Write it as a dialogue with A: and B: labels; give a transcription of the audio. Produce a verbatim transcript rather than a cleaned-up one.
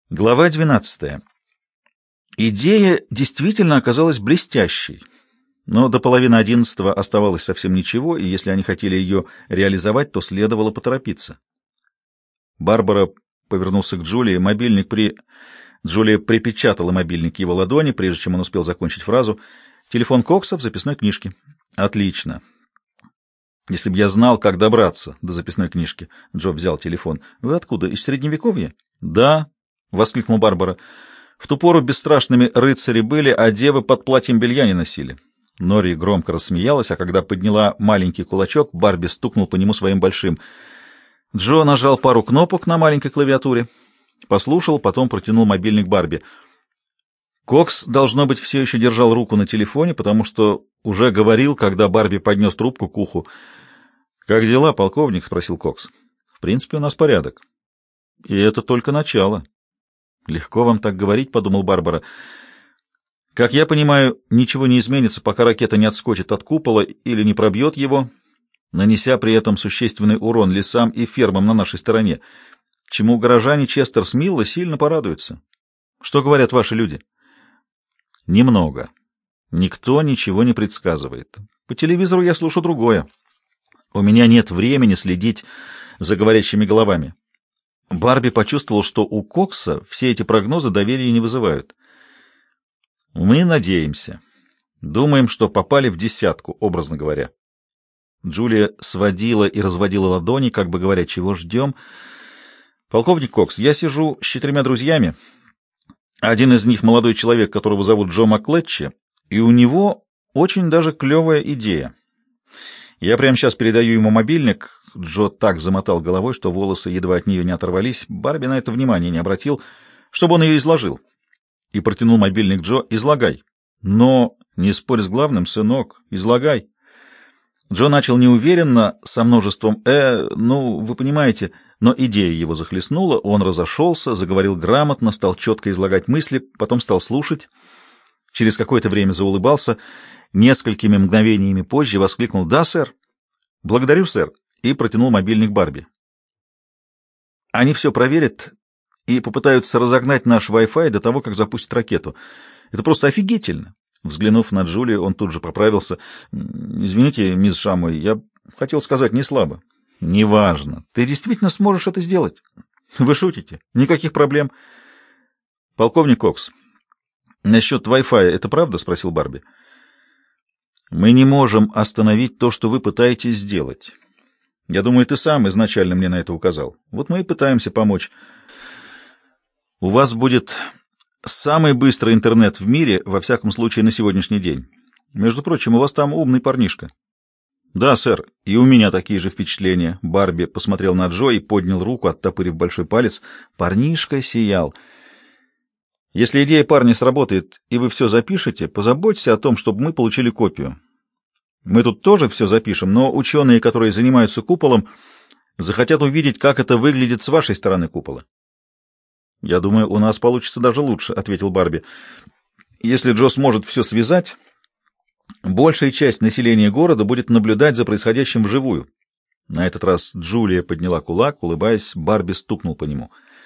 A: Глава двенадцатая. Идея действительно оказалась блестящей, но до половины одиннадцатого оставалось совсем ничего, и если они хотели ее реализовать, то следовало поторопиться. Барбара повернулся к Джулии. Мобильник при... Джулия припечатала мобильник к его ладони, прежде чем он успел закончить фразу. Телефон Кокса в записной книжке. Отлично. Если бы я знал, как добраться до записной книжки. Джо взял телефон. Вы откуда? Из Средневековья? Да. — воскликнул Барбара. — В ту пору бесстрашными рыцари были, а девы под платьем белья не носили. Нори громко рассмеялась, а когда подняла маленький кулачок, Барби стукнул по нему своим большим. Джо нажал пару кнопок на маленькой клавиатуре, послушал, потом протянул мобильник Барби. Кокс, должно быть, все еще держал руку на телефоне, потому что уже говорил, когда Барби поднес трубку к уху. — Как дела, полковник? — спросил Кокс. — В принципе, у нас порядок. — И это только начало. «Легко вам так говорить», — подумал Барбара. «Как я понимаю, ничего не изменится, пока ракета не отскочит от купола или не пробьет его, нанеся при этом существенный урон лесам и фермам на нашей стороне, чему горожане Честер-Смилла сильно порадуются. Что говорят ваши люди?» «Немного. Никто ничего не предсказывает. По телевизору я слушаю другое. У меня нет времени следить за говорящими головами». Барби почувствовал, что у Кокса все эти прогнозы доверия не вызывают. «Мы надеемся. Думаем, что попали в десятку, образно говоря». Джулия сводила и разводила ладони, как бы говоря, чего ждем. «Полковник Кокс, я сижу с четырьмя друзьями. Один из них молодой человек, которого зовут Джо Маклетчи, и у него очень даже клевая идея. Я прямо сейчас передаю ему мобильник». Джо так замотал головой, что волосы едва от нее не оторвались. Барби на это внимания не обратил, чтобы он ее изложил. И протянул мобильник Джо. «Излагай». «Но не спорь с главным, сынок. Излагай». Джо начал неуверенно, со множеством «э», ну, вы понимаете, но идея его захлестнула, он разошелся, заговорил грамотно, стал четко излагать мысли, потом стал слушать. Через какое-то время заулыбался, несколькими мгновениями позже воскликнул «Да, сэр». «Благодарю, сэр», и протянул мобильник Барби. «Они все проверят и попытаются разогнать наш Wi-Fi до того, как запустят ракету. Это просто офигительно!» Взглянув на Джулию, он тут же поправился. «Извините, мисс Шамой, я хотел сказать не слабо». «Неважно. Ты действительно сможешь это сделать?» «Вы шутите? Никаких проблем». «Полковник Кокс, насчет Wi-Fi это правда?» — спросил Барби. «Мы не можем остановить то, что вы пытаетесь сделать. Я думаю, ты сам изначально мне на это указал. Вот мы и пытаемся помочь. У вас будет самый быстрый интернет в мире, во всяком случае, на сегодняшний день. Между прочим, у вас там умный парнишка». «Да, сэр, и у меня такие же впечатления». Барби посмотрел на Джо и поднял руку, оттопырив большой палец. Парнишка сиял. «Если идея парня сработает, и вы все запишете, позаботьтесь о том, чтобы мы получили копию. Мы тут тоже все запишем, но ученые, которые занимаются куполом, захотят увидеть, как это выглядит с вашей стороны купола». «Я думаю, у нас получится даже лучше», — ответил Барби. «Если Джо сможет все связать, большая часть населения города будет наблюдать за происходящим вживую». На этот раз Джулия подняла кулак, улыбаясь, Барби стукнул по нему.